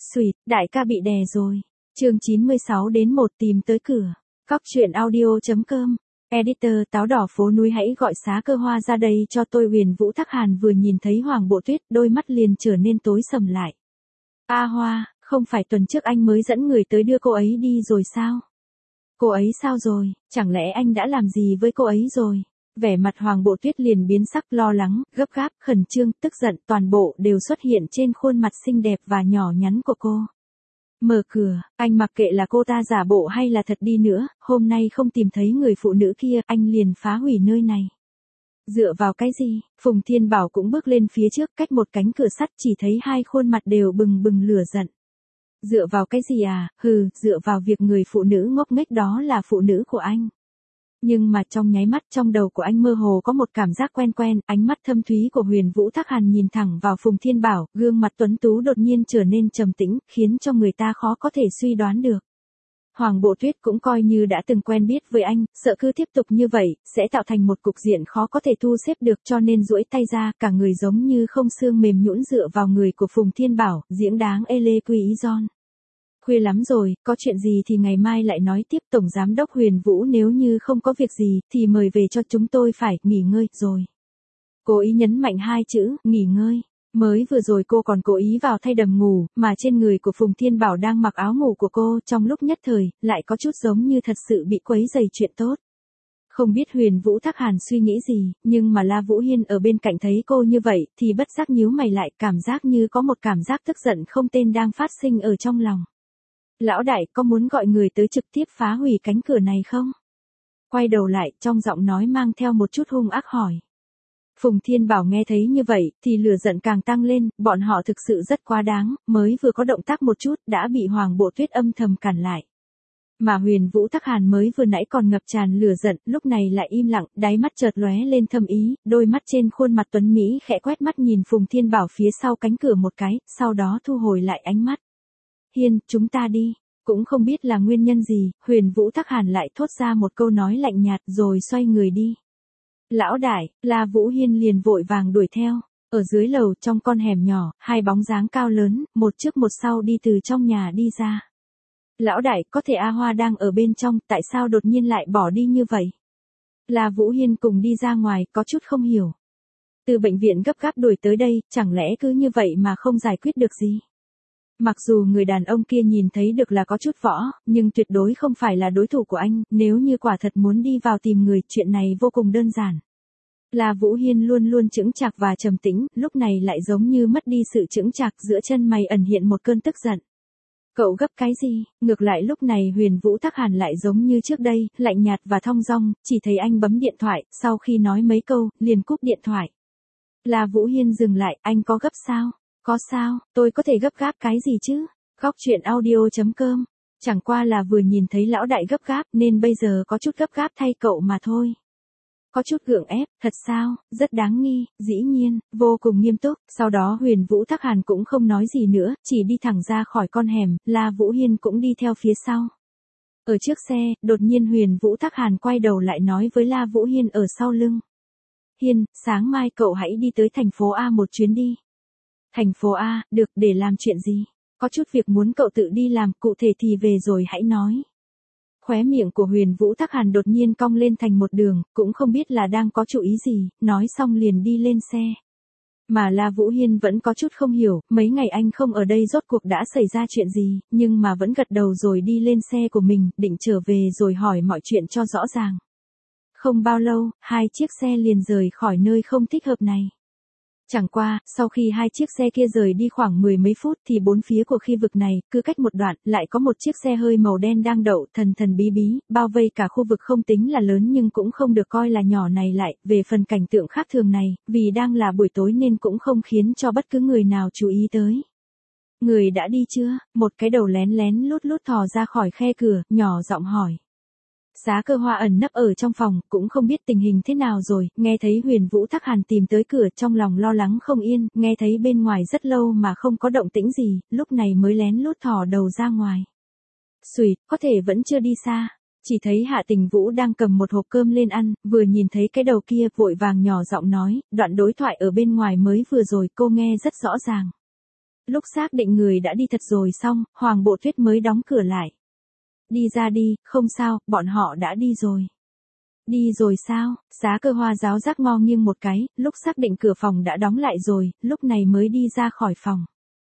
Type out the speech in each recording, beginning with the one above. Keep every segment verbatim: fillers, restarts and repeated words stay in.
Xùi, đại ca bị đè rồi. Chương chín mươi sáu đến một tìm tới cửa. Cóc truyện audio.com. Editor táo đỏ phố núi hãy gọi Xá Cơ Hoa ra đây cho tôi. Huyền Vũ Thác Hàn vừa nhìn thấy Hoàng Bộ Tuyết, đôi mắt liền trở nên tối sầm lại. A Hoa, không phải tuần trước anh mới dẫn người tới đưa cô ấy đi rồi sao? Cô ấy sao rồi, chẳng lẽ anh đã làm gì với cô ấy rồi? Vẻ mặt Hoàng Bộ Tuyết liền biến sắc, lo lắng, gấp gáp, khẩn trương, tức giận, toàn bộ đều xuất hiện trên khuôn mặt xinh đẹp và nhỏ nhắn của cô. Mở cửa, anh mặc kệ là cô ta giả bộ hay là thật đi nữa, hôm nay không tìm thấy người phụ nữ kia, anh liền phá hủy nơi này. Dựa vào cái gì? Phùng Thiên Bảo cũng bước lên phía trước, cách một cánh cửa sắt, chỉ thấy hai khuôn mặt đều bừng bừng lửa giận. Dựa vào cái gì à? Hừ, dựa vào việc người phụ nữ ngốc nghếch đó là phụ nữ của anh. Nhưng mà trong nháy mắt, trong đầu của anh mơ hồ có một cảm giác quen quen, ánh mắt thâm thúy của Huyền Vũ Thác Hàn nhìn thẳng vào Phùng Thiên Bảo, gương mặt tuấn tú đột nhiên trở nên trầm tĩnh, khiến cho người ta khó có thể suy đoán được. Hoàng Bộ Tuyết cũng coi như đã từng quen biết với anh, sợ cứ tiếp tục như vậy, sẽ tạo thành một cục diện khó có thể thu xếp được, cho nên duỗi tay ra, cả người giống như không xương mềm nhũn dựa vào người của Phùng Thiên Bảo, diễn đáng ê lê quy ý giòn. Khuya lắm rồi, có chuyện gì thì ngày mai lại nói tiếp. Tổng Giám đốc Huyền Vũ, nếu như không có việc gì, thì mời về cho chúng tôi phải nghỉ ngơi rồi. Cố ý nhấn mạnh hai chữ, nghỉ ngơi. Mới vừa rồi cô còn cố ý vào thay đầm ngủ, mà trên người của Phùng Thiên Bảo đang mặc áo ngủ của cô, trong lúc nhất thời, lại có chút giống như thật sự bị quấy rầy chuyện tốt. Không biết Huyền Vũ Thác Hàn suy nghĩ gì, nhưng mà La Vũ Hiên ở bên cạnh thấy cô như vậy, thì bất giác nhíu mày lại, cảm giác như có một cảm giác tức giận không tên đang phát sinh ở trong lòng. Lão đại, có muốn gọi người tới trực tiếp phá hủy cánh cửa này không? Quay đầu lại, trong giọng nói mang theo một chút hung ác hỏi. Phùng Thiên Bảo nghe thấy như vậy, thì lửa giận càng tăng lên, bọn họ thực sự rất quá đáng, mới vừa có động tác một chút, đã bị Hoàng Bộ Tuyết âm thầm cản lại. Mà Huyền Vũ Thác Hàn mới vừa nãy còn ngập tràn lửa giận, lúc này lại im lặng, đáy mắt chợt lóe lên thâm ý, đôi mắt trên khuôn mặt tuấn Mỹ khẽ quét mắt nhìn Phùng Thiên Bảo phía sau cánh cửa một cái, sau đó thu hồi lại ánh mắt. Hiên, chúng ta đi. Cũng không biết là nguyên nhân gì, Huyền Vũ Thác Hàn lại thốt ra một câu nói lạnh nhạt rồi xoay người đi. Lão đại, La Vũ Hiên liền vội vàng đuổi theo. Ở dưới lầu trong con hẻm nhỏ, hai bóng dáng cao lớn, một trước một sau đi từ trong nhà đi ra. Lão đại, có thể A Hoa đang ở bên trong, tại sao đột nhiên lại bỏ đi như vậy? La Vũ Hiên cùng đi ra ngoài, có chút không hiểu. Từ bệnh viện gấp gáp đuổi tới đây, chẳng lẽ cứ như vậy mà không giải quyết được gì? Mặc dù người đàn ông kia nhìn thấy được là có chút võ, nhưng tuyệt đối không phải là đối thủ của anh, nếu như quả thật muốn đi vào tìm người, chuyện này vô cùng đơn giản. La Vũ Hiên luôn luôn chững chạc và trầm tĩnh, lúc này lại giống như mất đi sự chững chạc, giữa chân mày ẩn hiện một cơn tức giận. Cậu gấp cái gì? Ngược lại lúc này Huyền Vũ Thác Hàn lại giống như trước đây, lạnh nhạt và thong dong, chỉ thấy anh bấm điện thoại, sau khi nói mấy câu, liền cúp điện thoại. La Vũ Hiên dừng lại, anh có gấp sao? Có sao, tôi có thể gấp gáp cái gì chứ? Cóc truyện audio.com. Chẳng qua là vừa nhìn thấy lão đại gấp gáp nên bây giờ có chút gấp gáp thay cậu mà thôi. Có chút gượng ép, thật sao, rất đáng nghi, dĩ nhiên, vô cùng nghiêm túc. Sau đó Huyền Vũ Thác Hàn cũng không nói gì nữa, chỉ đi thẳng ra khỏi con hẻm, La Vũ Hiên cũng đi theo phía sau. Ở trước xe, đột nhiên Huyền Vũ Thác Hàn quay đầu lại nói với La Vũ Hiên ở sau lưng. Hiên, sáng mai cậu hãy đi tới thành phố A một chuyến đi. Thành phố A, được, để làm chuyện gì? Có chút việc muốn cậu tự đi làm, cụ thể thì về rồi hãy nói. Khóe miệng của Huyền Vũ Thác Hàn đột nhiên cong lên thành một đường, cũng không biết là đang có chủ ý gì, nói xong liền đi lên xe. Mà La Vũ Hiên vẫn có chút không hiểu, mấy ngày anh không ở đây rốt cuộc đã xảy ra chuyện gì, nhưng mà vẫn gật đầu rồi đi lên xe của mình, định trở về rồi hỏi mọi chuyện cho rõ ràng. Không bao lâu, hai chiếc xe liền rời khỏi nơi không thích hợp này. Chẳng qua, sau khi hai chiếc xe kia rời đi khoảng mười mấy phút thì bốn phía của khu vực này, cứ cách một đoạn, lại có một chiếc xe hơi màu đen đang đậu thần thần bí bí, bao vây cả khu vực không tính là lớn nhưng cũng không được coi là nhỏ này lại. Về phần cảnh tượng khác thường này, vì đang là buổi tối nên cũng không khiến cho bất cứ người nào chú ý tới. Người đã đi chưa? Một cái đầu lén lén lút lút thò ra khỏi khe cửa, nhỏ giọng hỏi. Xá Cơ Hoa ẩn nấp ở trong phòng, cũng không biết tình hình thế nào rồi, nghe thấy Huyền Vũ Thác Hàn tìm tới cửa, trong lòng lo lắng không yên, nghe thấy bên ngoài rất lâu mà không có động tĩnh gì, lúc này mới lén lút thò đầu ra ngoài. Xùi, có thể vẫn chưa đi xa. Chỉ thấy Hạ Tình Vũ đang cầm một hộp cơm lên ăn, vừa nhìn thấy cái đầu kia, vội vàng nhỏ giọng nói, đoạn đối thoại ở bên ngoài mới vừa rồi cô nghe rất rõ ràng. Lúc xác định người đã đi thật rồi xong, Hoàng Bộ Tuyết mới đóng cửa lại. Đi ra đi, không sao, bọn họ đã đi rồi. Đi rồi sao? Giá Cơ Hoa giáo giác ngo nghiêng một cái, lúc xác định cửa phòng đã đóng lại rồi, lúc này mới đi ra khỏi phòng.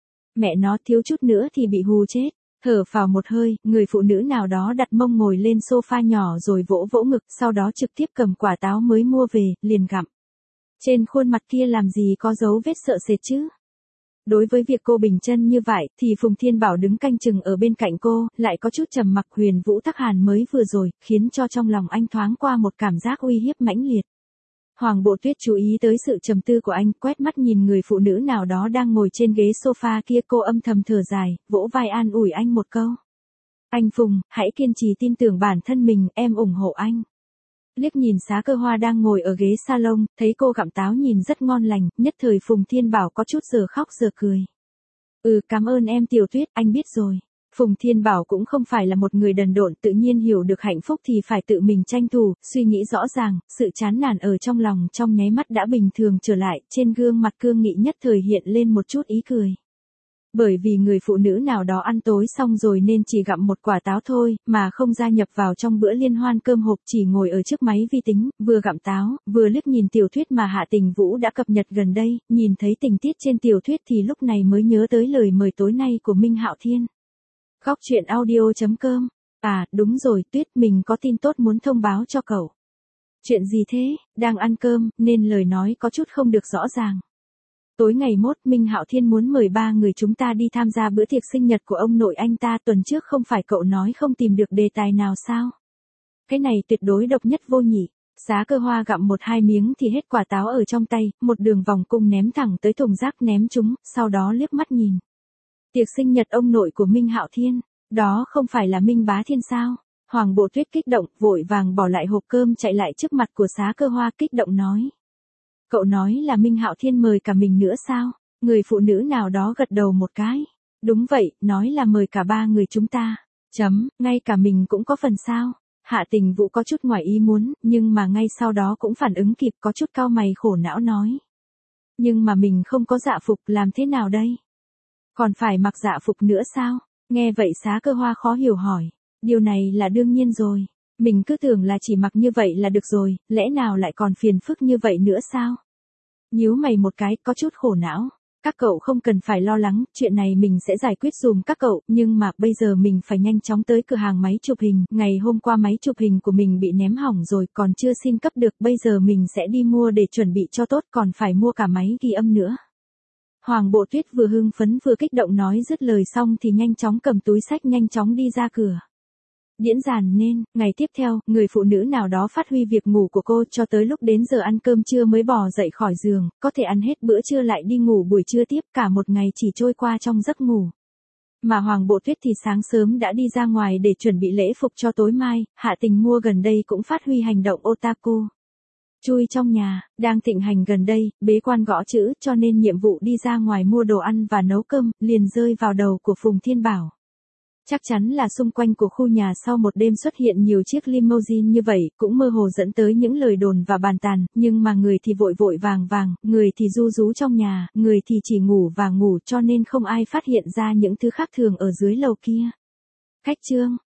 Mẹ nó thiếu chút nữa thì bị hù chết. Thở phào một hơi, người phụ nữ nào đó đặt mông ngồi lên sofa nhỏ rồi vỗ vỗ ngực, sau đó trực tiếp cầm quả táo mới mua về, liền gặm. Trên khuôn mặt kia làm gì có dấu vết sợ sệt chứ? Đối với việc cô bình chân như vậy, thì Phùng Thiên Bảo đứng canh chừng ở bên cạnh cô, lại có chút trầm mặc. Huyền Vũ Thác Hàn mới vừa rồi, khiến cho trong lòng anh thoáng qua một cảm giác uy hiếp mãnh liệt. Hoàng Bộ Tuyết chú ý tới sự trầm tư của anh, quét mắt nhìn người phụ nữ nào đó đang ngồi trên ghế sofa kia, cô âm thầm thở dài, vỗ vai an ủi anh một câu. Anh Phùng, hãy kiên trì tin tưởng bản thân mình, em ủng hộ anh. Liếc nhìn Giá Cơ Hoa đang ngồi ở ghế salon, thấy cô gặm táo nhìn rất ngon lành, nhất thời Phùng Thiên Bảo có chút giờ khóc giờ cười. Ừ, cảm ơn em Tiểu Tuyết, anh biết rồi. Phùng Thiên Bảo cũng không phải là một người đần độn, tự nhiên hiểu được hạnh phúc thì phải tự mình tranh thủ, suy nghĩ rõ ràng, sự chán nản ở trong lòng trong nháy mắt đã bình thường trở lại, trên gương mặt cương nghị nhất thời hiện lên một chút ý cười. Bởi vì người phụ nữ nào đó ăn tối xong rồi nên chỉ gặm một quả táo thôi, mà không gia nhập vào trong bữa liên hoan cơm hộp, chỉ ngồi ở trước máy vi tính, vừa gặm táo, vừa liếc nhìn tiểu thuyết mà Hạ Tình Vũ đã cập nhật gần đây, nhìn thấy tình tiết trên tiểu thuyết thì lúc này mới nhớ tới lời mời tối nay của Minh Hạo Thiên. Góc truyện audio chấm com. À, đúng rồi, Tuyết, mình có tin tốt muốn thông báo cho cậu. Chuyện gì thế? Đang ăn cơm, nên lời nói có chút không được rõ ràng. Tối ngày mốt, Minh Hạo Thiên muốn mời ba người chúng ta đi tham gia bữa tiệc sinh nhật của ông nội anh ta. Tuần trước không phải cậu nói không tìm được đề tài nào sao? Cái này tuyệt đối độc nhất vô nhị. Giá Cơ Hoa gặm một hai miếng thì hết quả táo ở trong tay, một đường vòng cung ném thẳng tới thùng rác ném chúng, sau đó liếc mắt nhìn. Tiệc sinh nhật ông nội của Minh Hạo Thiên, đó không phải là Minh Bá Thiên sao? Hoàng Bộ Tuyết kích động, vội vàng bỏ lại hộp cơm chạy lại trước mặt của Giá Cơ Hoa, kích động nói. Cậu nói là Minh Hạo Thiên mời cả mình nữa sao? Người phụ nữ nào đó gật đầu một cái. Đúng vậy, nói là mời cả ba người chúng ta. Chấm, ngay cả mình cũng có phần sao? Hạ Tình Vũ có chút ngoài ý muốn, nhưng mà ngay sau đó cũng phản ứng kịp, có chút cau mày khổ não nói. Nhưng mà mình không có dạ phục, làm thế nào đây? Còn phải mặc dạ phục nữa sao? Nghe vậy Giá Cơ Hoa khó hiểu hỏi. Điều này là đương nhiên rồi. Mình cứ tưởng là chỉ mặc như vậy là được rồi, lẽ nào lại còn phiền phức như vậy nữa sao? Nhíu mày một cái, có chút khổ não. Các cậu không cần phải lo lắng, chuyện này mình sẽ giải quyết dùm các cậu, nhưng mà bây giờ mình phải nhanh chóng tới cửa hàng máy chụp hình. Ngày hôm qua máy chụp hình của mình bị ném hỏng rồi, còn chưa xin cấp được, bây giờ mình sẽ đi mua để chuẩn bị cho tốt, còn phải mua cả máy ghi âm nữa. Hoàng Bộ Tuyết vừa hưng phấn vừa kích động nói dứt lời xong thì nhanh chóng cầm túi xách nhanh chóng đi ra cửa. Điễn dàn nên, ngày tiếp theo, người phụ nữ nào đó phát huy việc ngủ của cô cho tới lúc đến giờ ăn cơm trưa mới bò dậy khỏi giường, có thể ăn hết bữa trưa lại đi ngủ buổi trưa tiếp, cả một ngày chỉ trôi qua trong giấc ngủ. Mà Hoàng Bộ Tuyết thì sáng sớm đã đi ra ngoài để chuẩn bị lễ phục cho tối mai. Hạ Tình mua gần đây cũng phát huy hành động otaku. Chui trong nhà, đang thịnh hành gần đây, bế quan gõ chữ, cho nên nhiệm vụ đi ra ngoài mua đồ ăn và nấu cơm, liền rơi vào đầu của Phùng Thiên Bảo. Chắc chắn là xung quanh của khu nhà sau một đêm xuất hiện nhiều chiếc limousine như vậy, cũng mơ hồ dẫn tới những lời đồn và bàn tàn, nhưng mà người thì vội vội vàng vàng, người thì ru rú trong nhà, người thì chỉ ngủ và ngủ, cho nên không ai phát hiện ra những thứ khác thường ở dưới lầu kia. Khách trương,